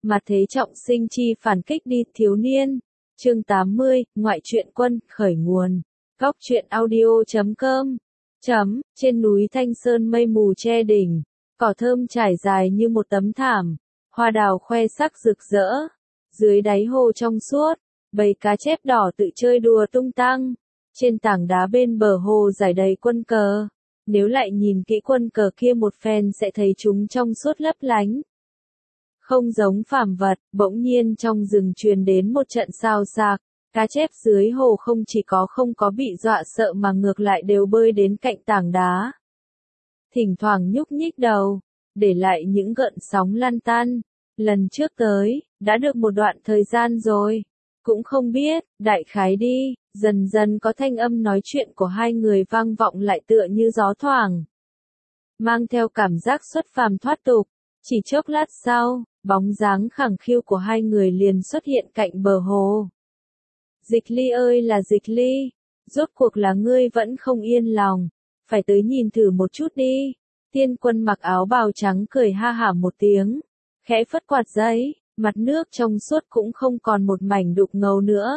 Mà thế trọng sinh chi phản kích đi thiếu niên. Chương 80, ngoại truyện quân, khởi nguồn. Góc truyện audio.com. Trên núi Thanh Sơn mây mù che đỉnh, cỏ thơm trải dài như một tấm thảm, hoa đào khoe sắc rực rỡ. Dưới đáy hồ trong suốt, bầy cá chép đỏ tự chơi đùa tung tăng. Trên tảng đá bên bờ hồ rải đầy quân cờ. Nếu lại nhìn kỹ quân cờ kia một phen sẽ thấy chúng trong suốt lấp lánh. Không giống phàm vật, bỗng nhiên trong rừng truyền đến một trận xào xạc, cá chép dưới hồ không chỉ không có bị dọa sợ mà ngược lại đều bơi đến cạnh tảng đá. Thỉnh thoảng nhúc nhích đầu, để lại những gợn sóng lăn tăn. Lần trước tới, đã được một đoạn thời gian rồi. Cũng không biết, đại khái đi, dần dần có thanh âm nói chuyện của hai người vang vọng lại tựa như gió thoảng. Mang theo cảm giác xuất phàm thoát tục, chỉ chốc lát sau, bóng dáng khẳng khiu của hai người liền xuất hiện cạnh bờ hồ. Dịch Ly ơi là Dịch Ly, rốt cuộc là ngươi vẫn không yên lòng, phải tới nhìn thử một chút đi. Tiên Quân mặc áo bào trắng cười ha hả một tiếng, khẽ phất quạt giấy, mặt nước trong suốt cũng không còn một mảnh đục ngầu nữa.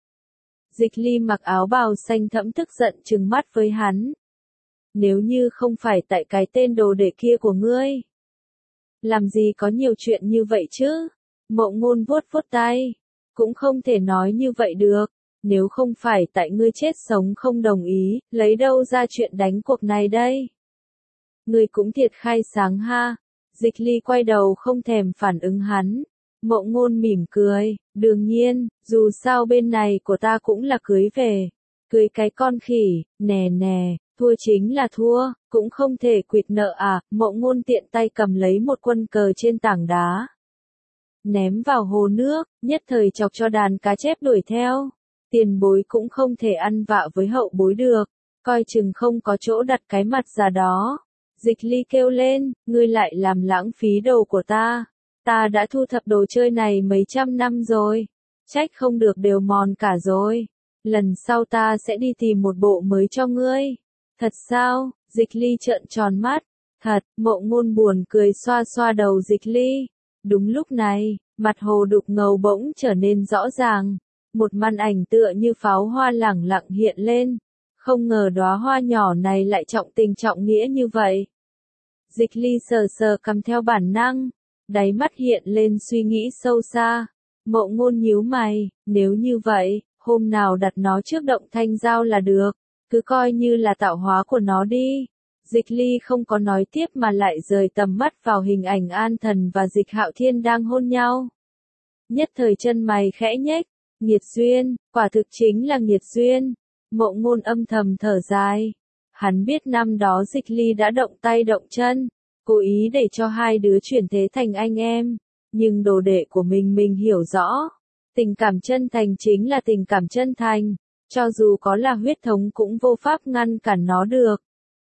Dịch Ly mặc áo bào xanh thẫm tức giận trừng mắt với hắn. Nếu như không phải tại cái tên đồ đệ kia của ngươi, làm gì có nhiều chuyện như vậy chứ? Mộ Ngôn vuốt vuốt tay, cũng không thể nói như vậy được, nếu không phải tại ngươi chết sống không đồng ý, lấy đâu ra chuyện đánh cuộc này đây? Ngươi cũng thiệt khai sáng ha. Dịch Ly quay đầu không thèm phản ứng hắn. Mộ Ngôn mỉm cười, đương nhiên, dù sao bên này của ta cũng là cưới về. Cưới cái con khỉ, nè nè, thua chính là thua, cũng không thể quỵt nợ à. Mộ Ngôn tiện tay cầm lấy một quân cờ trên tảng đá, ném vào hồ nước, nhất thời chọc cho đàn cá chép đuổi theo. Tiền bối cũng không thể ăn vạ với hậu bối được, coi chừng không có chỗ đặt cái mặt ra đó. Dịch Ly kêu lên, ngươi lại làm lãng phí đồ của ta. Ta đã thu thập đồ chơi này mấy trăm năm rồi, trách không được đều mòn cả rồi. Lần sau ta sẽ đi tìm một bộ mới cho ngươi. Thật sao? Dịch Ly trợn tròn mắt. Thật. Mộ Ngôn buồn cười xoa xoa đầu Dịch Ly. Đúng lúc này, mặt hồ đục ngầu bỗng trở nên rõ ràng. Một màn ảnh tựa như pháo hoa lẳng lặng hiện lên. Không ngờ đóa hoa nhỏ này lại trọng tình trọng nghĩa như vậy. Dịch Ly sờ sờ cằm theo bản năng, đáy mắt hiện lên suy nghĩ sâu xa. Mộ Ngôn nhíu mày, nếu như vậy, hôm nào đặt nó trước Động Thanh Giao là được, cứ coi như là tạo hóa của nó đi. Dịch Ly không có nói tiếp mà lại rời tầm mắt vào hình ảnh An Thần và Dịch Hạo Thiên đang hôn nhau. Nhất thời chân mày khẽ nhếch, nghiệt duyên, quả thực chính là nghiệt duyên. Mộ Ngôn âm thầm thở dài. Hắn biết năm đó Dịch Ly đã động tay động chân, cố ý để cho hai đứa chuyển thế thành anh em, nhưng đồ đệ của mình hiểu rõ, tình cảm chân thành chính là tình cảm chân thành, cho dù có là huyết thống cũng vô pháp ngăn cản nó được.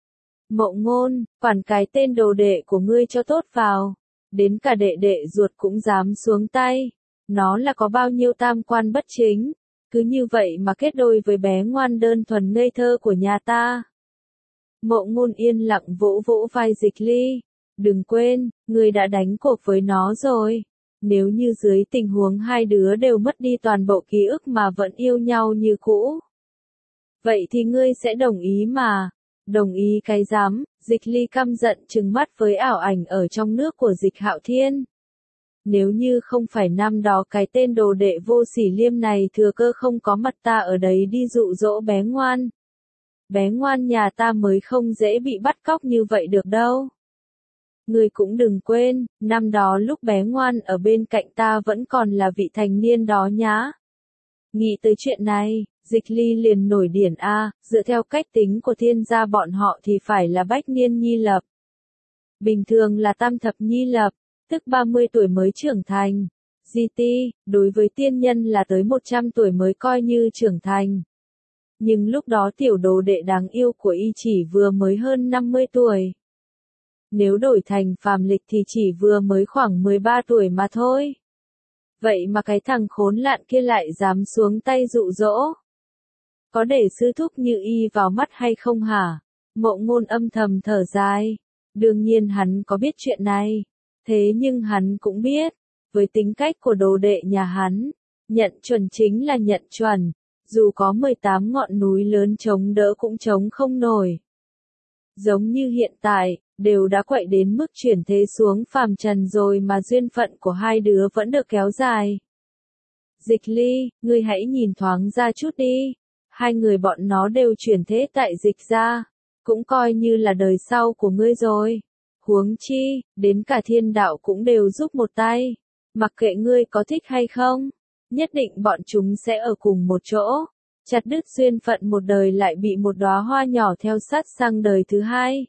Mộ Ngôn, quản cái tên đồ đệ của ngươi cho tốt vào, đến cả đệ đệ ruột cũng dám xuống tay, nó là có bao nhiêu tam quan bất chính, cứ như vậy mà kết đôi với bé ngoan đơn thuần ngây thơ của nhà ta. Mộ Ngôn yên lặng vỗ vỗ vai Dịch Ly. Đừng quên, ngươi đã đánh cuộc với nó rồi. Nếu như dưới tình huống hai đứa đều mất đi toàn bộ ký ức mà vẫn yêu nhau như cũ, vậy thì ngươi sẽ đồng ý mà. Đồng ý cái dám. Dịch Ly căm giận trừng mắt với ảo ảnh ở trong nước của Dịch Hạo Thiên. Nếu như không phải năm đó cái tên đồ đệ vô sỉ liêm này thừa cơ không có mặt ta ở đấy đi dụ dỗ bé ngoan. Bé ngoan nhà ta mới không dễ bị bắt cóc như vậy được đâu. Ngươi cũng đừng quên, năm đó lúc bé ngoan ở bên cạnh ta vẫn còn là vị thành niên đó nhá. Nghĩ tới chuyện này, Dịch Ly liền nổi điển dựa theo cách tính của thiên gia bọn họ thì phải là bách niên nhi lập. Bình thường là tam thập nhi lập, tức 30 tuổi mới trưởng thành. GT, đối với tiên nhân là tới 100 tuổi mới coi như trưởng thành. Nhưng lúc đó tiểu đồ đệ đáng yêu của y chỉ vừa mới hơn 50 tuổi. Nếu đổi thành phàm lịch thì chỉ vừa mới khoảng 13 tuổi mà thôi. Vậy mà cái thằng khốn nạn kia lại dám xuống tay dụ dỗ. Có để sư thúc như y vào mắt hay không hả? Mộ Ngôn âm thầm thở dài. Đương nhiên hắn có biết chuyện này. Thế nhưng hắn cũng biết, Với tính cách của đồ đệ nhà hắn, nhận chuẩn chính là nhận chuẩn, dù có 18 ngọn núi lớn chống đỡ cũng chống không nổi. Giống như hiện tại, đều đã quậy đến mức chuyển thế xuống phàm trần rồi mà duyên phận của hai đứa vẫn được kéo dài. Dịch Ly, ngươi hãy nhìn thoáng ra chút đi. Hai người bọn nó đều chuyển thế tại Dịch gia, cũng coi như là đời sau của ngươi rồi. Huống chi, đến cả thiên đạo cũng đều giúp một tay. Mặc kệ ngươi có thích hay không, nhất định bọn chúng sẽ ở cùng một chỗ. Chặt đứt duyên phận một đời lại bị một đóa hoa nhỏ theo sát sang đời thứ hai.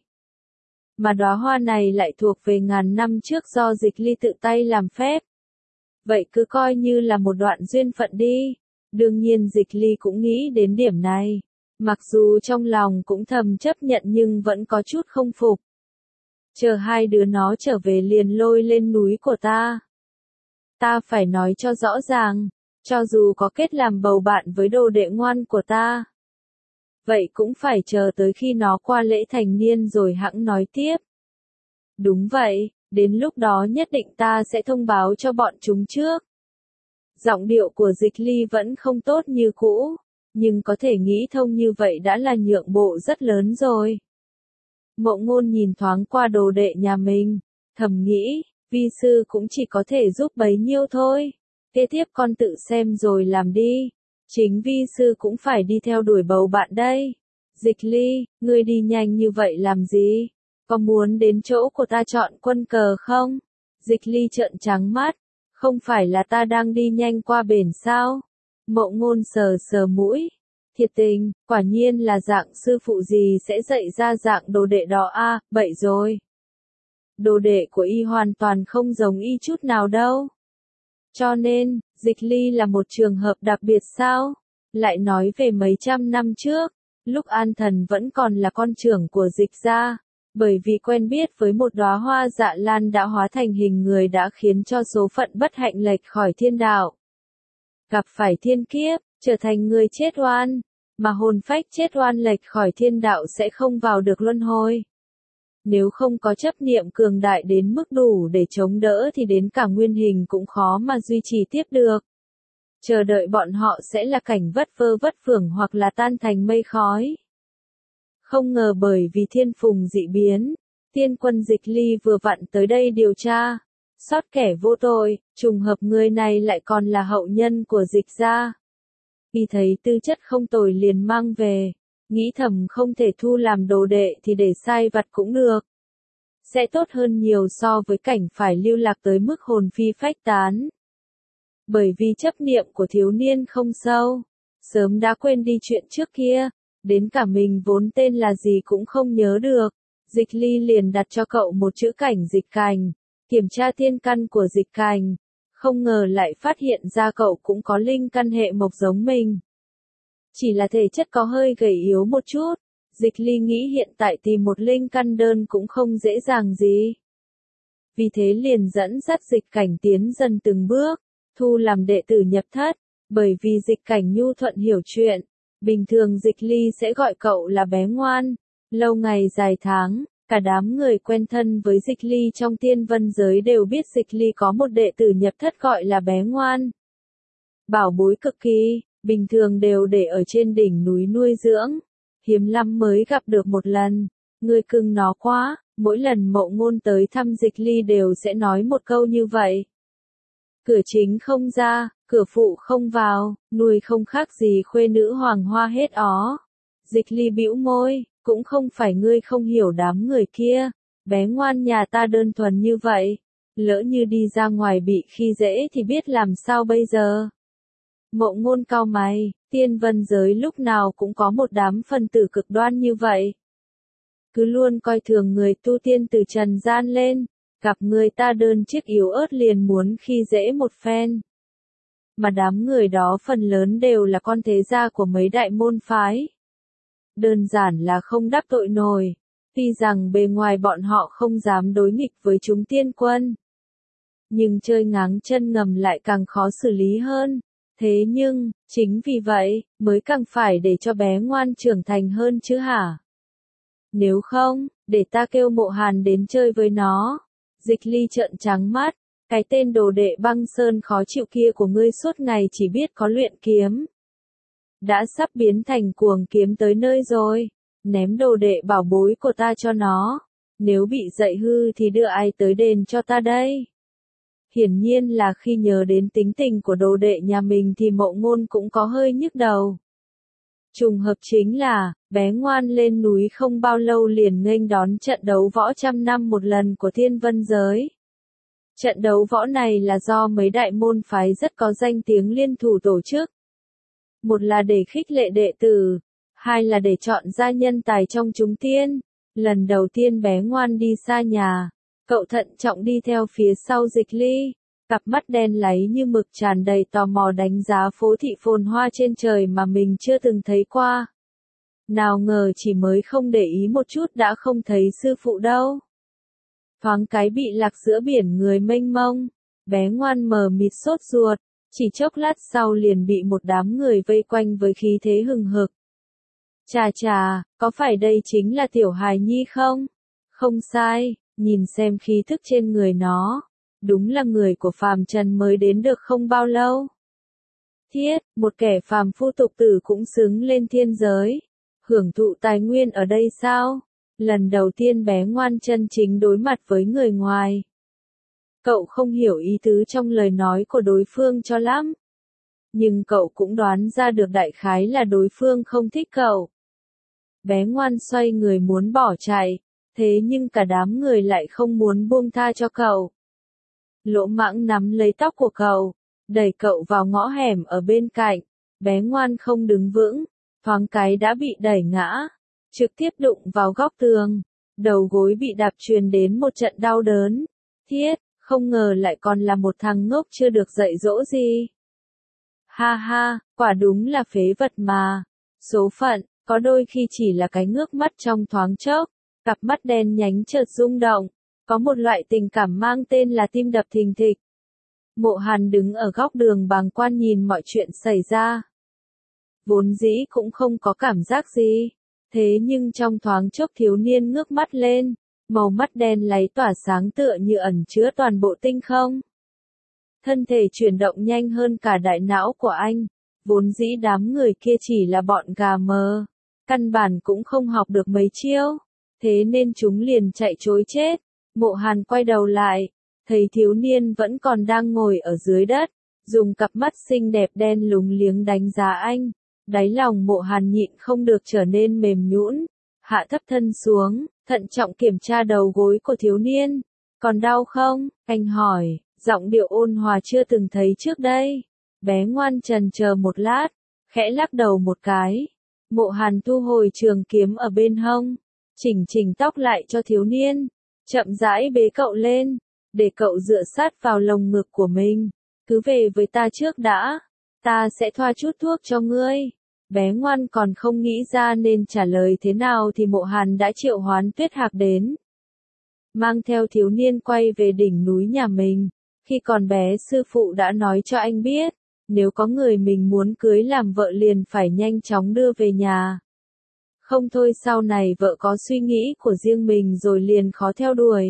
Mà đóa hoa này lại thuộc về ngàn năm trước do Dịch Ly tự tay làm phép. Vậy cứ coi như là một đoạn duyên phận đi. Đương nhiên Dịch Ly cũng nghĩ đến điểm này. Mặc dù trong lòng cũng thầm chấp nhận nhưng vẫn có chút không phục. Chờ hai đứa nó trở về liền lôi lên núi của ta. Ta phải nói cho rõ ràng, cho dù có kết làm bầu bạn với đồ đệ ngoan của ta. Vậy cũng phải chờ tới khi nó qua lễ thành niên rồi hẵng nói tiếp. Đúng vậy, đến lúc đó nhất định ta sẽ thông báo cho bọn chúng trước. Giọng điệu của Dịch Ly vẫn không tốt như cũ, nhưng có thể nghĩ thông như vậy đã là nhượng bộ rất lớn rồi. Mộ Ngôn nhìn thoáng qua đồ đệ nhà mình, thầm nghĩ, vi sư cũng chỉ có thể giúp bấy nhiêu thôi. Kế tiếp con tự xem rồi làm đi. Chính vi sư cũng phải đi theo đuổi bầu bạn đây. Dịch Ly, ngươi đi nhanh như vậy làm gì? Có muốn đến chỗ của ta chọn quân cờ không? Dịch Ly trợn trắng mắt. Không phải là ta đang đi nhanh qua bển sao? Mộ Ngôn sờ sờ mũi. Thiệt tình, quả nhiên là dạng sư phụ gì sẽ dạy ra dạng đồ đệ đó a, bậy rồi. Đồ đệ của y hoàn toàn không giống y chút nào đâu. Cho nên, Dịch Ly là một trường hợp đặc biệt sao? Lại nói về mấy trăm năm trước, lúc An Thần vẫn còn là con trưởng của Dịch gia, bởi vì quen biết với một đóa hoa dạ lan đã hóa thành hình người đã khiến cho số phận bất hạnh lệch khỏi thiên đạo. Gặp phải thiên kiếp, trở thành người chết oan, mà hồn phách chết oan lệch khỏi thiên đạo sẽ không vào được luân hồi. Nếu không có chấp niệm cường đại đến mức đủ để chống đỡ thì đến cả nguyên hình cũng khó mà duy trì tiếp được. Chờ đợi bọn họ sẽ là cảnh vất vơ vất phưởng hoặc là tan thành mây khói. Không ngờ bởi vì thiên phùng dị biến, tiên quân Dịch Ly vừa vặn tới đây điều tra. Sót kẻ vô tội, trùng hợp người này lại còn là hậu nhân của Dịch gia. Khi thấy tư chất không tồi liền mang về. Nghĩ thầm không thể thu làm đồ đệ thì để sai vặt cũng được. Sẽ tốt hơn nhiều so với cảnh phải lưu lạc tới mức hồn phi phách tán. Bởi vì chấp niệm của thiếu niên không sâu, sớm đã quên đi chuyện trước kia, đến cả mình vốn tên là gì cũng không nhớ được. Dịch Ly liền đặt cho cậu một chữ cảnh Dịch Cành, kiểm tra thiên căn của Dịch Cành, không ngờ lại phát hiện ra cậu cũng có linh căn hệ mộc giống mình. Chỉ là thể chất có hơi gầy yếu một chút, Dịch Ly nghĩ hiện tại tìm một linh căn đơn cũng không dễ dàng gì. Vì thế liền dẫn dắt Dịch Cảnh tiến dần từng bước, thu làm đệ tử nhập thất, bởi vì Dịch Cảnh nhu thuận hiểu chuyện, bình thường Dịch Ly sẽ gọi cậu là bé ngoan. Lâu ngày dài tháng, cả đám người quen thân với Dịch Ly trong tiên vân giới đều biết Dịch Ly có một đệ tử nhập thất gọi là bé ngoan. Bảo bối cực kỳ. Bình thường đều để ở trên đỉnh núi nuôi dưỡng, hiếm lắm mới gặp được một lần, người cưng nó quá, mỗi lần Mộ Ngôn tới thăm Dịch Ly đều sẽ nói một câu như vậy. Cửa chính không ra, cửa phụ không vào, nuôi không khác gì khuê nữ hoàng hoa hết ó. Dịch Ly bĩu môi, cũng không phải ngươi không hiểu đám người kia, bé ngoan nhà ta đơn thuần như vậy, lỡ như đi ra ngoài bị khi dễ thì biết làm sao bây giờ. Mộ Ngôn cau mày, tiên vân giới lúc nào cũng có một đám phần tử cực đoan như vậy. Cứ luôn coi thường người tu tiên từ trần gian lên, gặp người ta đơn chiếc yếu ớt liền muốn khi dễ một phen. Mà đám người đó phần lớn đều là con thế gia của mấy đại môn phái. Đơn giản là không đắc tội nổi, tuy rằng bề ngoài bọn họ không dám đối nghịch với chúng tiên quân. Nhưng chơi ngáng chân ngầm lại càng khó xử lý hơn. Thế nhưng, chính vì vậy, mới càng phải để cho bé ngoan trưởng thành hơn chứ hả? Nếu không, để ta kêu Mộ Hàn đến chơi với nó. Dịch Ly trợn trắng mắt, Cái tên đồ đệ băng sơn khó chịu kia của ngươi suốt ngày chỉ biết có luyện kiếm. Đã sắp biến thành cuồng kiếm tới nơi rồi. Ném đồ đệ bảo bối của ta cho nó. Nếu bị dạy hư thì đưa ai tới đền cho ta đây? Hiển nhiên là khi nhớ đến tính tình của đồ đệ nhà mình thì Mộ Ngôn cũng có hơi nhức đầu. Trùng hợp chính là, bé ngoan lên núi không bao lâu liền nghênh đón trận đấu võ 100 năm một lần của Thiên Vân Giới. Trận đấu võ này là do mấy đại môn phái rất có danh tiếng liên thủ tổ chức. Một là để khích lệ đệ tử, hai là để chọn ra nhân tài trong chúng tiên. Lần đầu tiên bé ngoan đi xa nhà, cậu thận trọng đi theo phía sau Dịch Ly, cặp mắt đen láy như mực tràn đầy tò mò đánh giá phố thị phồn hoa trên trời mà mình chưa từng thấy qua. Nào ngờ chỉ mới không để ý một chút đã không thấy sư phụ đâu. Thoáng cái bị lạc giữa biển người mênh mông, bé ngoan mờ mịt sốt ruột, chỉ chốc lát sau liền bị một đám người vây quanh với khí thế hừng hực. Chà chà, có phải đây chính là tiểu hài nhi không? Không sai, nhìn xem khí thức trên người nó. Đúng là người của phàm trần mới đến được không bao lâu. Thiết, một kẻ phàm phu tục tử cũng xứng lên thiên giới. Hưởng thụ tài nguyên ở đây sao? Lần đầu tiên bé ngoan chân chính đối mặt với người ngoài. Cậu không hiểu ý tứ trong lời nói của đối phương cho lắm. Nhưng cậu cũng đoán ra được đại khái là đối phương không thích cậu. Bé ngoan xoay người muốn bỏ chạy, thế nhưng cả đám người lại không muốn buông tha cho cậu. Lỗ Mãng nắm lấy tóc của cậu, đẩy cậu vào ngõ hẻm ở bên cạnh, bé ngoan không đứng vững, thoáng cái đã bị đẩy ngã, trực tiếp đụng vào góc tường, đầu gối bị đạp truyền đến một trận đau đớn. Thiết, không ngờ lại còn là một thằng ngốc chưa được dạy dỗ gì. Ha ha, quả đúng là phế vật mà. Số phận, có đôi khi chỉ là cái ngước mắt trong thoáng chốc, cặp mắt đen nhánh chợt rung động, có một loại tình cảm mang tên là tim đập thình thịch. Mộ Hàn đứng ở góc đường bàng quan nhìn mọi chuyện xảy ra. Vốn dĩ cũng không có cảm giác gì, thế nhưng trong thoáng chốc thiếu niên ngước mắt lên, màu mắt đen láy tỏa sáng tựa như ẩn chứa toàn bộ tinh không. Thân thể chuyển động nhanh hơn cả đại não của anh, vốn dĩ đám người kia chỉ là bọn gà mờ, căn bản cũng không học được mấy chiêu, thế nên chúng liền chạy trối chết. Mộ Hàn quay đầu lại, thấy thiếu niên vẫn còn đang ngồi ở dưới đất, dùng cặp mắt xinh đẹp đen lúng liếng đánh giá anh. Đáy lòng Mộ Hàn nhịn không được trở nên mềm nhũn, hạ thấp thân xuống, thận trọng kiểm tra đầu gối của thiếu niên. Còn đau không? Anh hỏi, giọng điệu ôn hòa chưa từng thấy trước đây. Bé ngoan chần chờ một lát, khẽ lắc đầu một cái. Mộ Hàn thu hồi trường kiếm ở bên hông, chỉnh tóc lại cho thiếu niên, chậm rãi bế cậu lên, để cậu dựa sát vào lồng ngực của mình. Cứ về với ta trước đã, ta sẽ thoa chút thuốc cho ngươi. Bé ngoan còn không nghĩ ra nên trả lời thế nào thì Mộ Hàn đã triệu hoán Tuyết Hạc đến. Mang theo thiếu niên quay về đỉnh núi nhà mình. Khi còn bé sư phụ đã nói cho anh biết, nếu có người mình muốn cưới làm vợ liền phải nhanh chóng đưa về nhà. Không thôi sau này vợ có suy nghĩ của riêng mình rồi liền khó theo đuổi.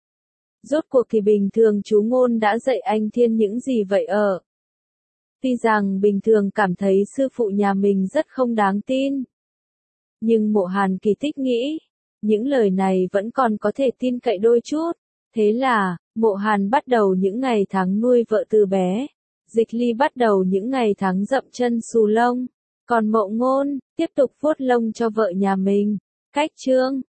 Rốt cuộc thì bình thường chú Ngôn đã dạy anh Thiên những gì vậy ở? Tuy rằng bình thường cảm thấy sư phụ nhà mình rất không đáng tin. Nhưng Mộ Hàn kỳ tích nghĩ, những lời này vẫn còn có thể tin cậy đôi chút. Thế là, Mộ Hàn bắt đầu những ngày tháng nuôi vợ từ bé. Dịch Ly bắt đầu những ngày tháng dậm chân xù lông. Còn Mộ Ngôn, tiếp tục vuốt lông cho vợ nhà mình. Cách chương